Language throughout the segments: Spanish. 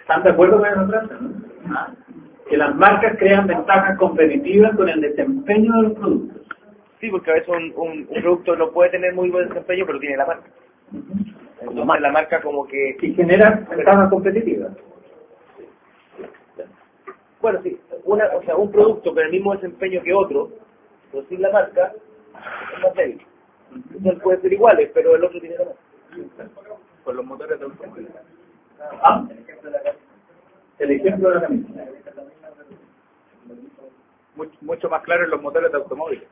¿Están de acuerdo con esa frase? ¿No? ¿Ah? Que las marcas crean ventajas competitivas con el desempeño de los productos. Sí, porque a veces un producto no puede tener muy buen desempeño, pero tiene la marca. Entonces la marca como que... Y genera ventajas competitivas. Bueno, sí, un producto con el mismo desempeño que otro, pero sin la marca, es más débil. Entonces pueden ser iguales, pero el otro tiene la marca. Con los motores de automóviles. ¿Ah? El ejemplo de la camisa. Mucho más claro en los motores de automóviles.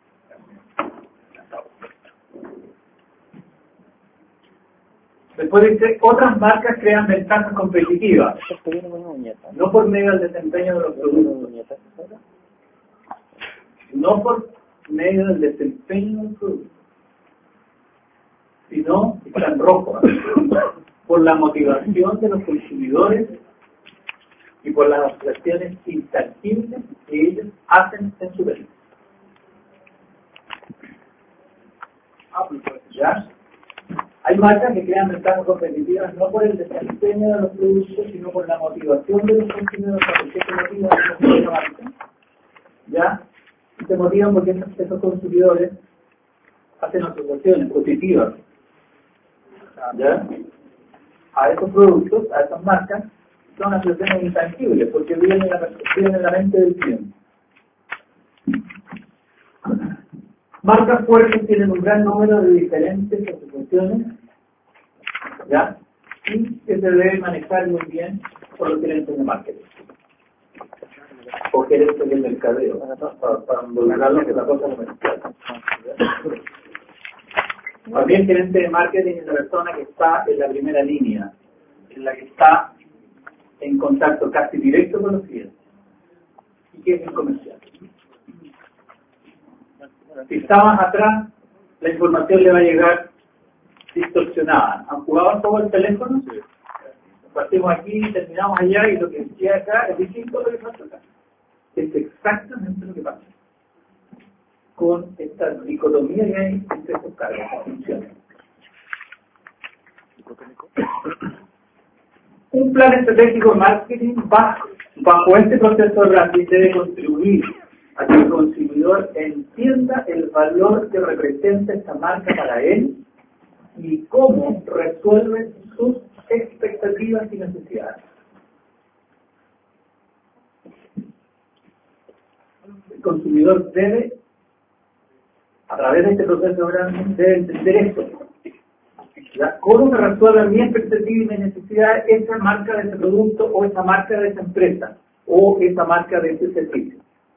Después dice, otras marcas crean ventajas competitivas, no por medio del desempeño de los productos, no por medio del desempeño del producto, sino, está en rojo, por la motivación de los consumidores y por las acciones intangibles que ellos hacen en su vida. ¿Ya? Hay marcas que crean ventajas competitivas no por el desempeño de los productos, sino por la motivación de los consumidores. ¿Por qué se motivan esa marca? ¿Ya? Se motivan porque esos consumidores hacen asociaciones positivas, ¿ya?, a esos productos, a esas marcas. Son asociaciones intangibles porque viven en la mente del cliente. Marcas fuertes tienen un gran número de diferentes asociaciones, ¿ya?, y que se debe manejar muy bien por los gerentes de marketing o gerentes de mercadeo para involucrarlos en la cosa comercial. También gerente de marketing es la persona que está en la primera línea, en la que está en contacto casi directo con los clientes y que es el comercial. Si está más atrás, la información le va a llegar distorsionada. ¿Han jugado todo el teléfono? Sí. Partimos aquí, terminamos allá y lo que queda acá es distinto a lo que pasa acá. Es exactamente lo que pasa con esta dicotomía que hay entre estos cargos, funciones. Un plan estratégico de marketing bajo este proceso de branding debe contribuir a que el consumidor entienda el valor que representa esta marca para él y cómo resuelve sus expectativas y necesidades. El consumidor debe, a través de este proceso de branding, debe entender esto. ¿Cómo se resuelve mi expectativa y mi necesidad esa marca de ese producto o esa marca de esa empresa o esa marca de ese servicio?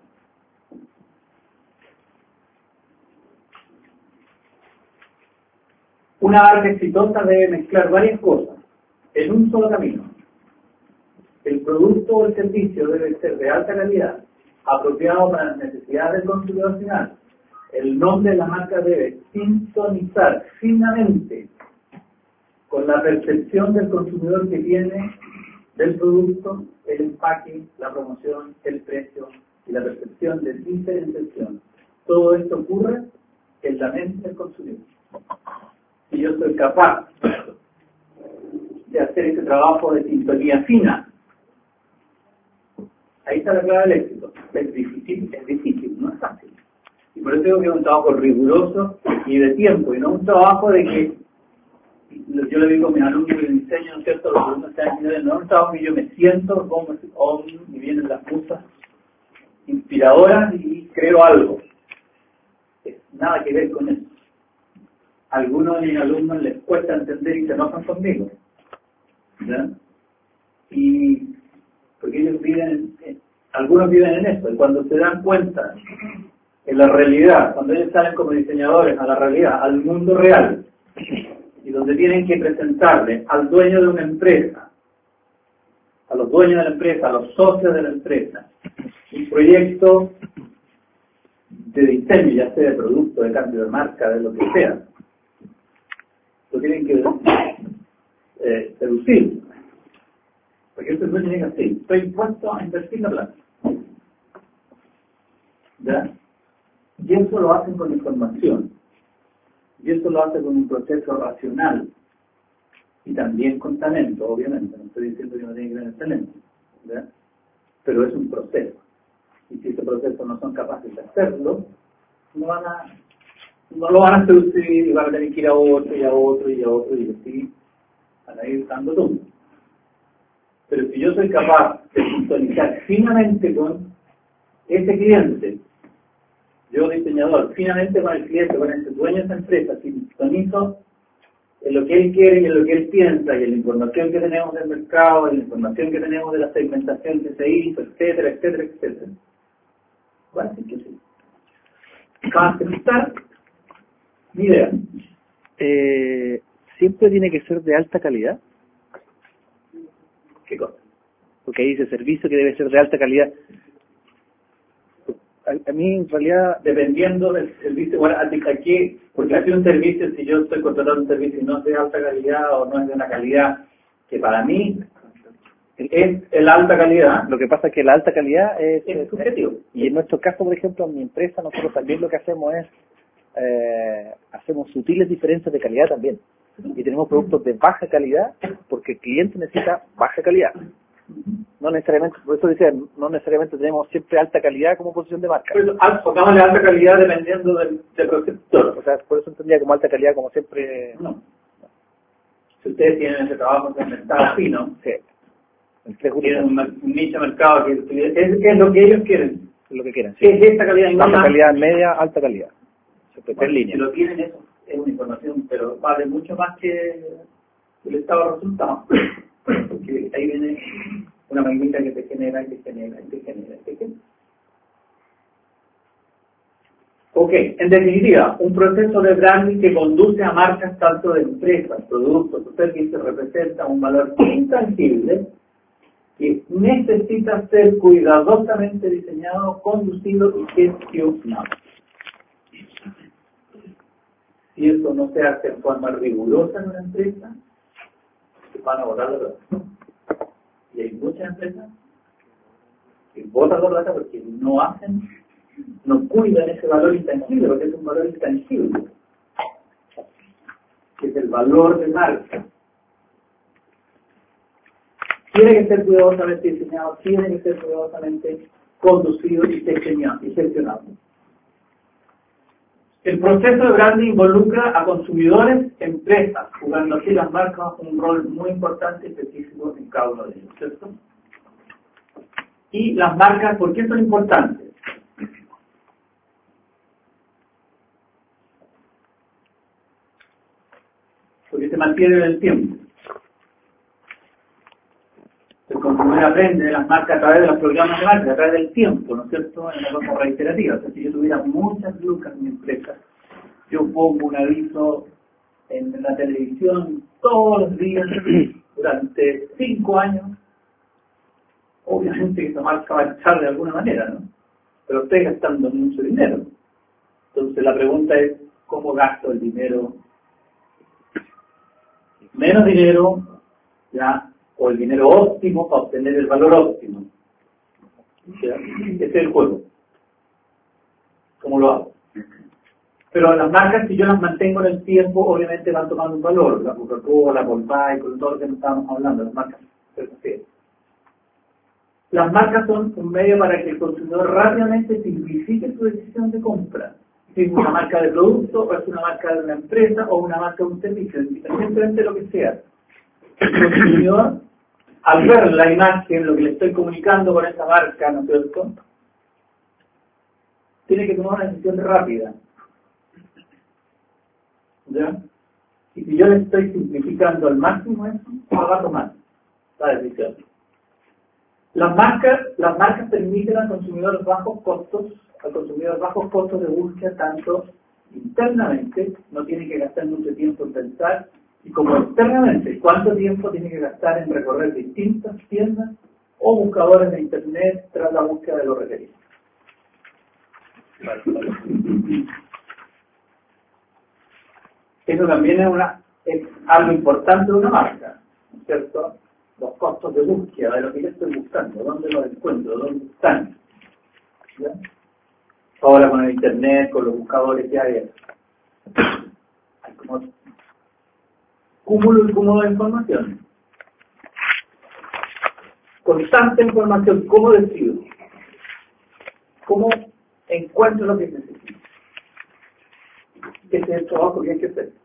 Una marca exitosa debe mezclar varias cosas en un solo camino. El producto o el servicio debe ser de alta calidad, apropiado para las necesidades del consumidor final. El nombre de la marca debe sintonizar finamente con la percepción del consumidor que tiene del producto, el empaque, la promoción, el precio y la percepción de diferenciación. Todo esto ocurre en la mente del consumidor. Si yo soy capaz de hacer ese trabajo de sintonía fina, ahí está la clave del éxito. Es difícil, no es fácil. Y por eso digo que es un trabajo riguroso y de tiempo, y no un trabajo de que yo le digo a mis alumnos de diseño, ¿no es cierto? Los alumnos están no es un trabajo que yo me siento como y vienen las musas inspiradoras y creo algo. Nada que ver con eso. Algunos de mis alumnos les cuesta entender y se enojan conmigo, ¿ya? Y porque ellos algunos viven en eso, y cuando se dan cuenta en la realidad, cuando ellos salen como diseñadores a la realidad, al mundo real, y donde tienen que presentarle al dueño de una empresa, a los dueños de la empresa, a los socios de la empresa, un proyecto de diseño, ya sea de producto, de cambio de marca, de lo que sea, lo tienen que seducir. Porque este dueño diga así, estoy dispuesto a invertir la plata. ¿Ya? Y eso lo hacen con información. Y eso lo hace con un proceso racional. Y también con talento, obviamente. No estoy diciendo que no tiene que tener excelente, ¿ya? Pero es un proceso. Y si ese proceso no son capaces de hacerlo, no lo van a seducir y van a tener que ir a otro y a otro y a otro y así van a ir dando todo. Pero si yo soy capaz de sintonizar finamente con ese cliente, yo diseñador, finamente con el cliente, con el dueño de esa empresa, si sintonizo en lo que él quiere y en lo que él piensa y en la información que tenemos del mercado, en la información que tenemos de la segmentación que se hizo, etcétera, etcétera, etcétera. Bueno, sí que sí. Para aceptar mi idea. ¿Siempre tiene que ser de alta calidad? ¿Qué cosa? Porque ahí dice servicio que debe ser de alta calidad. A mí, en realidad... Dependiendo del servicio, bueno, aquí, porque hace un servicio, si yo estoy contratando un servicio y no es de alta calidad o no es de una calidad que para mí es la alta calidad. Lo que pasa es que la alta calidad es subjetivo. Y en nuestro caso, por ejemplo, en mi empresa, nosotros también lo que hacemos es hacemos sutiles diferencias de calidad también. Y tenemos productos de baja calidad porque el cliente necesita baja calidad. No necesariamente, por eso decía, no necesariamente tenemos siempre alta calidad como posición de marca. Pues, pongámosle alta calidad dependiendo del receptor. O sea, por eso entendía como alta calidad como siempre... No. Si ustedes tienen ese trabajo en mercado fino, Sí. Tienen un nicho de mercado que es lo que ellos quieren. Es lo que quieren, sí. Es esta calidad. Baja calidad, media, alta calidad. Bueno, si lo tienen, eso es una información, pero vale mucho más que el estado de resultados. Porque ahí viene una maquinita que te genera, y te genera, y te genera, y te genera. Ok, en definitiva, un proceso de branding que conduce a marcas tanto de empresas, productos o servicios representa un valor intangible que necesita ser cuidadosamente diseñado, conducido y gestionado. Si eso no se hace en forma rigurosa en una empresa, se van a botar la plata. Y hay muchas empresas que botan la plata porque no hacen, no cuidan ese valor intangible, porque es un valor intangible, que es el valor de marca. Tiene que ser cuidadosamente diseñado, tiene que ser cuidadosamente conducido y gestionado. El proceso de branding involucra a consumidores, empresas, jugando así las marcas un rol muy importante y específico en cada uno de ellos, ¿cierto? Y las marcas, ¿por qué son importantes? Porque se mantienen en el tiempo. El consumidor aprende de las marcas a través de los programas de marca, a través del tiempo, ¿no es cierto? En una cosa reiterativa. O sea, si yo tuviera muchas lucas en mi empresa, yo pongo un aviso en la televisión todos los días durante 5 años, obviamente que esa marca va a echar de alguna manera, ¿no? Pero estoy gastando mucho dinero. Entonces la pregunta es, ¿cómo gasto el dinero? Menos dinero, ya, o el dinero óptimo para obtener el valor óptimo. ¿Ya? Ese es el juego. ¿Cómo lo hago? Pero las marcas, si yo las mantengo en el tiempo, obviamente van tomando un valor. La Coca-Cola, la Volkswagen, todo lo que estábamos hablando, las marcas. Las marcas son un medio para que el consumidor rápidamente simplifique su decisión de compra. Si es una marca de producto, o es una marca de una empresa, o una marca de un servicio, independientemente de lo que sea. El consumidor, al ver la imagen, lo que le estoy comunicando con esa marca, ¿no es cierto?, tiene que tomar una decisión rápida. ¿Ya? Y si yo le estoy simplificando al máximo eso, va a tomar la decisión. Las marcas permiten al consumidor bajos costos de búsqueda, tanto internamente, no tiene que gastar mucho tiempo en pensar, y como externamente, cuánto tiempo tiene que gastar en recorrer distintas tiendas o buscadores de internet tras la búsqueda de lo requerido. Eso también es algo importante de una marca, ¿no es cierto? Los costos de búsqueda de lo que yo estoy buscando, dónde los encuentro, dónde están. ¿Ya? Ahora con el internet, con los buscadores que hay como cúmulo y cúmulo de información. Con tanta información, ¿cómo decido? ¿Cómo encuentro lo que necesito? Ese es el trabajo que hay que hacer.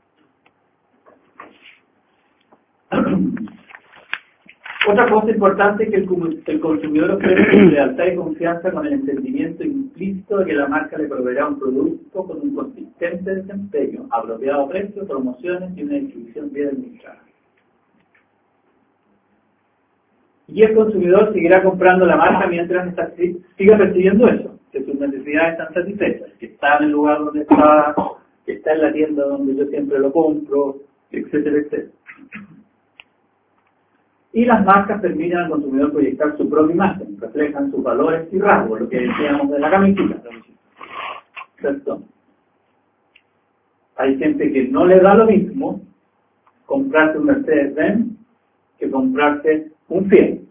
Otra cosa importante es que el consumidor ofrece lealtad y confianza con el entendimiento implícito de que la marca le proveerá un producto con un consistente desempeño, apropiado precio, promociones y una distribución bien administrada. Y el consumidor seguirá comprando la marca mientras siga percibiendo eso, que sus necesidades están satisfechas, que está en el lugar donde está, que está en la tienda donde yo siempre lo compro, etcétera, etcétera. Y las marcas permiten al consumidor proyectar su propia imagen, reflejan sus valores y rasgos, lo que decíamos de la camiseta. ¿Cierto? Hay gente que no le da lo mismo comprarse un Mercedes-Benz que comprarse un Fiat.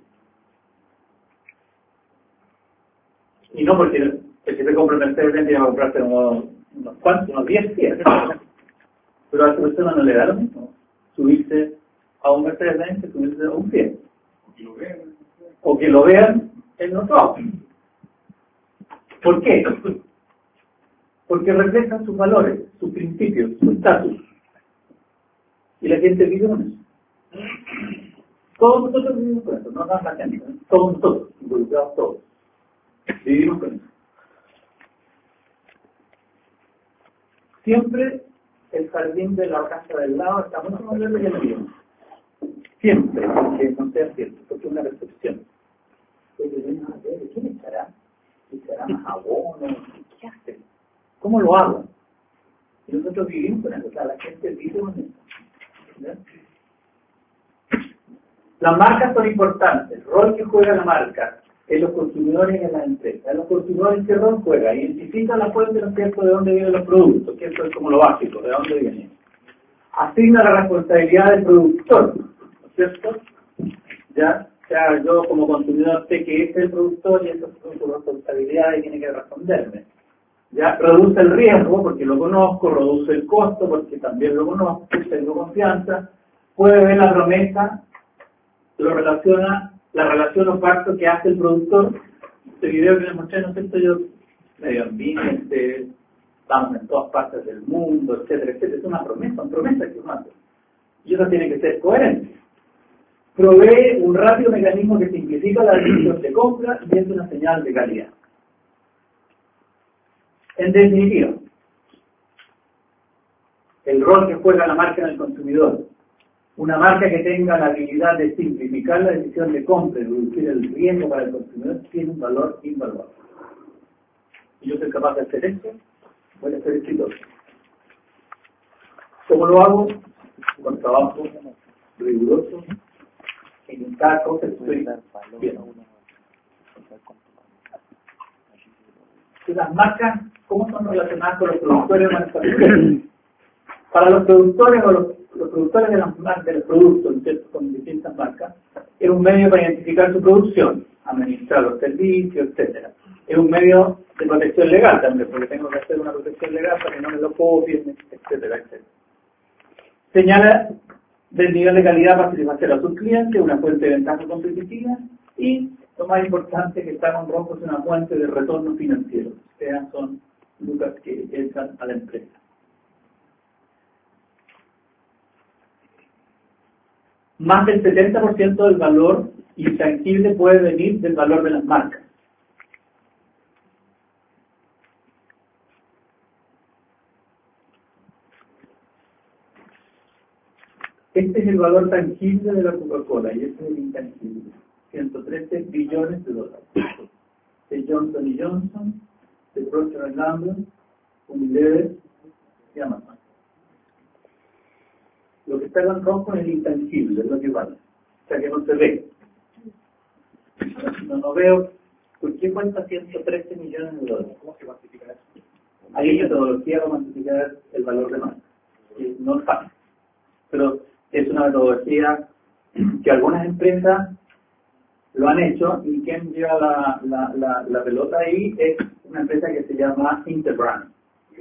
Y no porque el que se compra un Mercedes-Benz tiene que comprarse unos 10 Fiat. Pero a esa persona no le da lo mismo subirse a un Mercedes-Benz que subirse a un Fiat. O que lo vean en otro auto. ¿Por qué? Porque reflejan sus valores, sus principios, su estatus. Y la gente vive con eso. Todos nosotros vivimos con eso, no nada más la gente, ¿no? Todos nosotros, involucrados todos, vivimos con eso. Siempre el jardín de la casa del lado está mucho más verde que el mío. Siempre, aunque no sea cierto, porque es una percepción. ¿Quién echará? ¿Echará más abono? ¿Qué hace? ¿Cómo lo hago? Y nosotros vivimos con eso, o sea, la gente vive con eso. ¿Ya? Las marcas son importantes. El rol que juega la marca en los consumidores y en las empresas. En los consumidores, ¿qué rol juega? Identifica la fuente, ¿no es cierto?, de dónde vienen los productos, que eso es como lo básico, de dónde vienen. Asigna la responsabilidad del productor, ¿no es cierto? Ya, o sea, yo como consumidor sé que este es el productor y esa es su responsabilidad y tiene que responderme. Ya, reduce el riesgo porque lo conozco, reduce el costo porque también lo conozco, tengo confianza, puede ver la promesa, lo relaciona, la relación o pacto que hace el productor. Este video que les mostré, no sé si yo medio ambiente, estamos en todas partes del mundo, etcétera, etcétera, es una promesa que uno hace. Y eso tiene que ser coherente. Provee un rápido mecanismo que simplifica la decisión de compra y es una señal de calidad. En definitiva, el rol que juega la marca en el consumidor. Una marca que tenga la habilidad de simplificar la decisión de compra y reducir el riesgo para el consumidor tiene un valor invaluable. Si yo soy capaz de hacer esto, voy a ser exitoso. ¿Cómo lo hago? Con trabajo riguroso, en cada cosa que estoy viendo. Las marcas, ¿cómo son relacionadas con los productores manufactureros? Para los productores o los productores de los productos, ¿cierto?, con distintas marcas, es un medio para identificar su producción, administrar los servicios, etcétera. Es un medio de protección legal también, porque tengo que hacer una protección legal para que no me lo copien, etcétera, etcétera. Señala del nivel de calidad para satisfacer a sus clientes, una fuente de ventaja competitiva y, lo más importante, que está con rojos, es una fuente de retorno financiero. O sea, son lucas que entran a la empresa. Más del 70% del valor intangible puede venir del valor de las marcas. Este es el valor tangible de la Coca-Cola y este es el intangible. 113 billones de dólares. De Johnson & Johnson, de Procter & Gamble, Unilever y Amazon. Lo que está en rojo es el intangible, es lo que vale. O sea que no se ve. No veo. ¿Por qué cuenta 113 millones de dólares? ¿Cómo se cuantifica eso? Hay metodología para cuantificar el valor de marca. No es fácil. Pero es una metodología que algunas empresas lo han hecho y quien lleva la pelota ahí es una empresa que se llama Interbrand.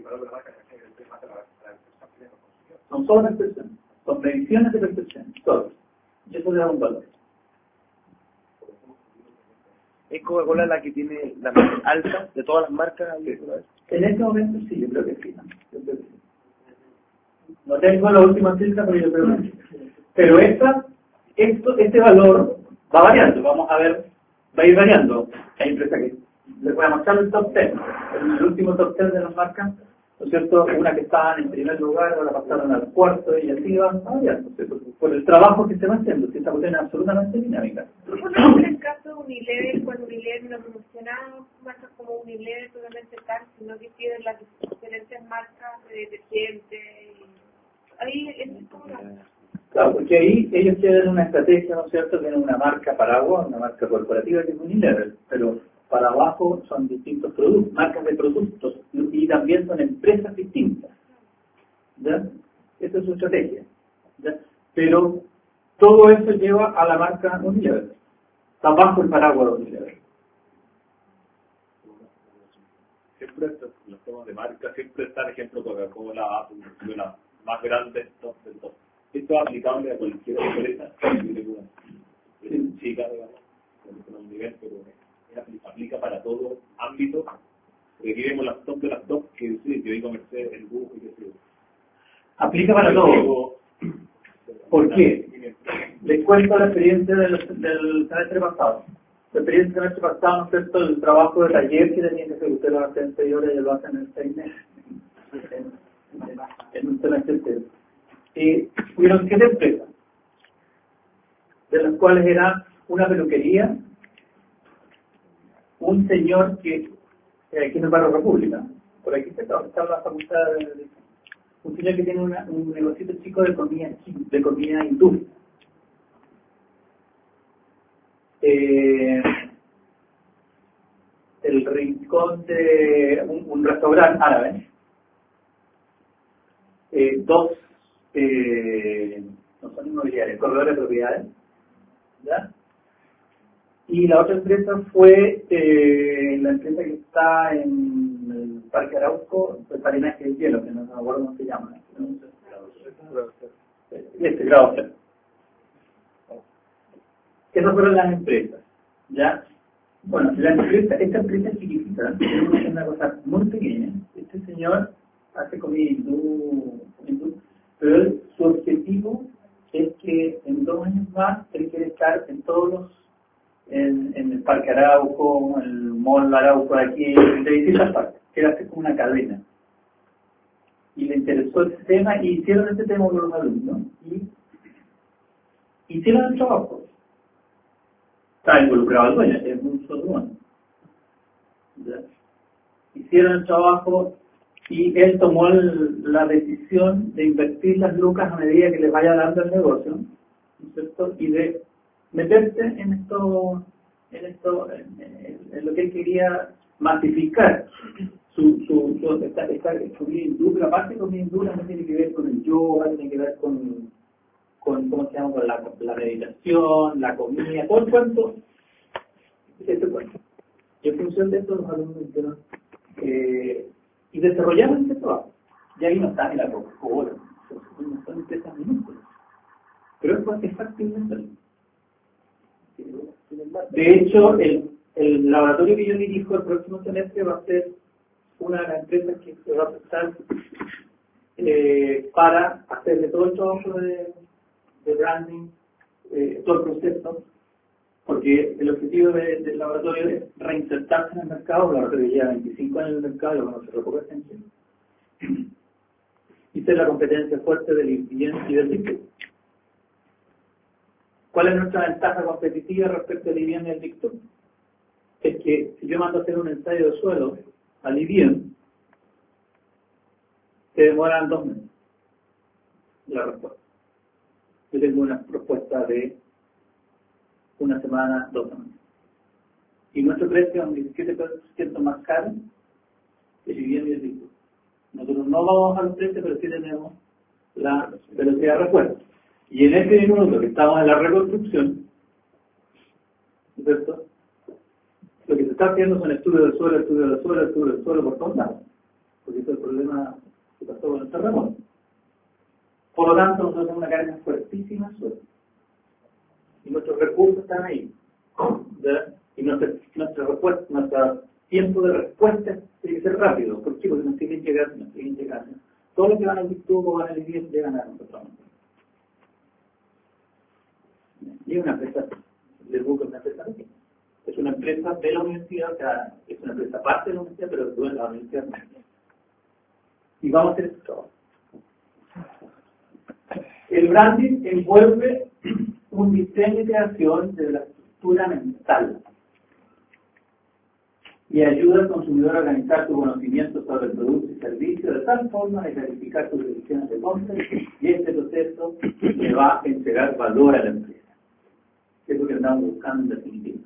Son solo percepciones, son mediciones de percepción, solo. Y eso le da un valor. ¿Es Coca-Cola la que tiene la más alta de todas las marcas? En este momento sí, yo creo que sí. ¿No? Yo creo que sí. No tengo la última cifra, pero yo creo que sí. Pero este valor va variando, vamos a ver, va a ir variando. Hay empresas que les voy a mostrar el top 10, el último top 10 de las marcas, ¿no es cierto? Una que estaban en primer lugar, ahora pasaron al cuarto y así van variando, por el trabajo que se va haciendo, que esta cuestión es absolutamente dinámica. Por ejemplo, en el caso de Unilever, cuando Unilever no promocionaba marcas como Unilever, solamente tal, sino que tienen las diferentes marcas de detergentes. Ahí es como la... Claro, porque ahí ellos tienen una estrategia, ¿no es cierto? Tienen una marca paraguas, una marca corporativa que es Unilever, pero para abajo son distintos productos, marcas de productos, y también son empresas distintas. ¿Ya? Esa es su estrategia. ¿Ya? Pero todo eso lleva a la marca Unilever. Está bajo el paraguas de Unilever. Siempre los temas de marca, siempre está el ejemplo Coca-Cola, Apple, la más grande de todos. Esto es aplicable a cualquier empresa, chica, digamos, con un nivel, pero aplica para todo ámbito. Porque aquí vemos las top de las top que digo Mercedes, el bus y qué sé yo. Aplica para todo. ¿Por qué? Les cuento la experiencia del semestre pasado. La experiencia del semestre pasado, ¿no es cierto? El trabajo de taller que tenían que hacer, ustedes lo hacen en 6 horas y lo hacen en 6 meses. En un semestre entero. Hubieron 7 empresas, de las cuales era una peluquería, un señor que aquí en el barrio República, por aquí está la facultad un señor que tiene un negocito chico de comida hindú. El rincón de un restaurante árabe, 2 no son inmobiliarios, corredores de propiedades, ¿ya? Y la otra empresa fue la empresa que está en el Parque Arauco, el Parinaje del Hielo, que no me acuerdo cómo se llama. Grado 3. Esas fueron las empresas, ¿ya? Bueno, esta empresa es chiquitita, es una cosa muy pequeña. Este señor hace comida hindú, pero su objetivo es que en 2 años más él quiere estar en todos los, en el Parque Arauco, el Mall Arauco de aquí, de distintas partes. Quiere hacer como una cadena. Y le interesó ese tema y hicieron ese tema con los alumnos y hicieron el trabajo. Está involucrado el dueño, es un solo dueño. Hicieron el trabajo y él tomó la decisión de invertir las lucas a medida que les vaya dando el negocio, ¿no es cierto? Y de meterse en lo que él quería masificar esta comida hindú, pero aparte de comida hindú no tiene que ver con el yoga, tiene que ver con ¿cómo se llama? Con la meditación, la comida, todo el cuento, ese cuento. Y en función de eso los alumnos dijeron y desarrollaron este trabajo. Y ahí no está en la Coca-Cola, no son empresas minúsculas. Pero es fácilmente. De hecho, el laboratorio que yo dirijo el próximo semestre va a ser una de las empresas que se va a prestar para hacerle todo el trabajo de branding, todo el proceso, porque el objetivo del laboratorio es reinsertarse en el mercado. El laboratorio lleva 25 años en el mercado, cuando se recupera en Chile, y ser la competencia fuerte del IBM y del TikTok. ¿Cuál es nuestra ventaja competitiva respecto al IBM y al TikTok? Es que si yo mando a hacer un ensayo de suelo al IBM, se demoran 2 meses la respuesta. Yo tengo una propuesta de 1 semana, 2 semanas. Y nuestro precio es un 17% más caro que el IBM y el TikTok. Nosotros no vamos a los precios, pero sí tenemos la velocidad de respuesta. Y en este minuto que estamos en la reconstrucción, ¿cierto? Lo que se está haciendo son estudios del suelo por todos lados. Porque ese es el problema que pasó con el terremoto. Por lo tanto, nosotros tenemos una cadena fuertísima de suelo. Y nuestros recursos están ahí. ¿Ya? Y nuestro tiempo de respuesta tiene que ser rápido. ¿Por qué? Porque nos siguen llegando. Todos los que van al tubo van al IBM llegan a nosotros. Y es una empresa, les busco una empresa de aquí. Es una empresa de la universidad, o sea, es una empresa parte de la universidad, pero tú en la universidad no. Y vamos a hacer esto trabajo. El branding envuelve un diseño y creación de la estructura mental y ayuda al consumidor a organizar su conocimiento sobre el producto y servicio de tal forma de clarificar sus decisiones de compra, y este proceso le va a entregar valor a la empresa. Es lo que estamos buscando en definitiva.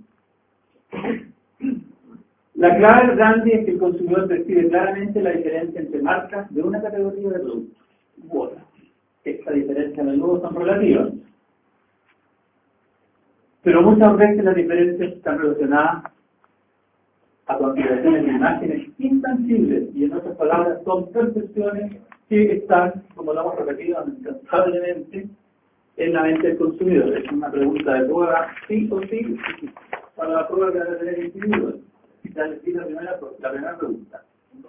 La clave del branding es que el consumidor percibe claramente la diferencia entre marcas de una categoría de productos u otra. Esta diferencia a menudo son relativas, pero muchas veces las diferencias están relacionadas a consideraciones de imágenes intangibles, y en otras palabras son percepciones que están, como lo hemos repetido incansablemente, en la mente del consumidor. Es una pregunta de prueba, sí o sí, para la prueba que va a tener el individuo. Ya les di la primera pregunta.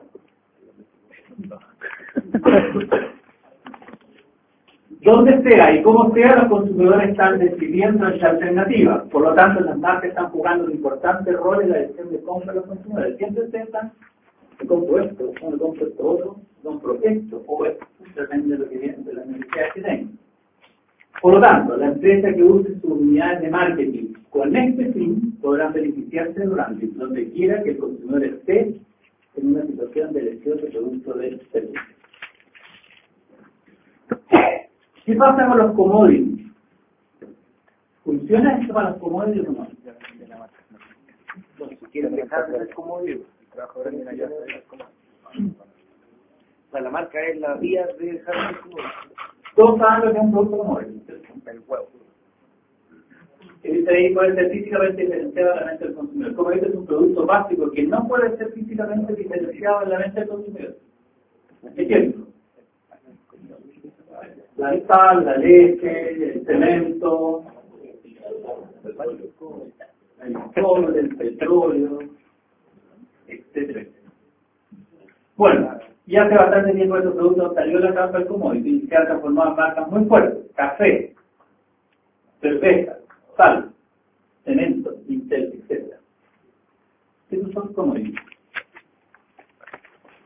Donde sea y cómo sea, los consumidores están decidiendo esta alternativa. Por lo tanto, las marcas están jugando un importante rol en la decisión de compra de los consumidores. Siempre piensan, me compro esto, me compro esto otro, compro esto o esto, depende de lo que viene, de las necesidades que tengo. Por lo tanto, la empresa que use sus unidades de marketing con este fin podrán beneficiarse del branding, donde quiera que el consumidor esté en una situación de elección de producto del servicio. ¿Qué pasa con los commodities? ¿Funciona esto para los commodities o no? Si quieren dejar de ser commodities, el trabajador viene allá de ser commodities. O sea, la marca es la vía de dejar de ser commodities. Todos saben lo que es un producto commodity. El huevo. Ahí puede ser físicamente diferenciado en la mente del consumidor. El commodity es un producto básico que no puede ser físicamente diferenciado en la mente del consumidor. Ejemplo. La sal, la leche, el cemento, el cobre, el petróleo, etcétera. Bueno, y hace bastante tiempo estos productos salió de la capa del commodity y se han transformado en marcas muy fuertes: café, cerveza, sal, cemento, etc. Estos son commodities.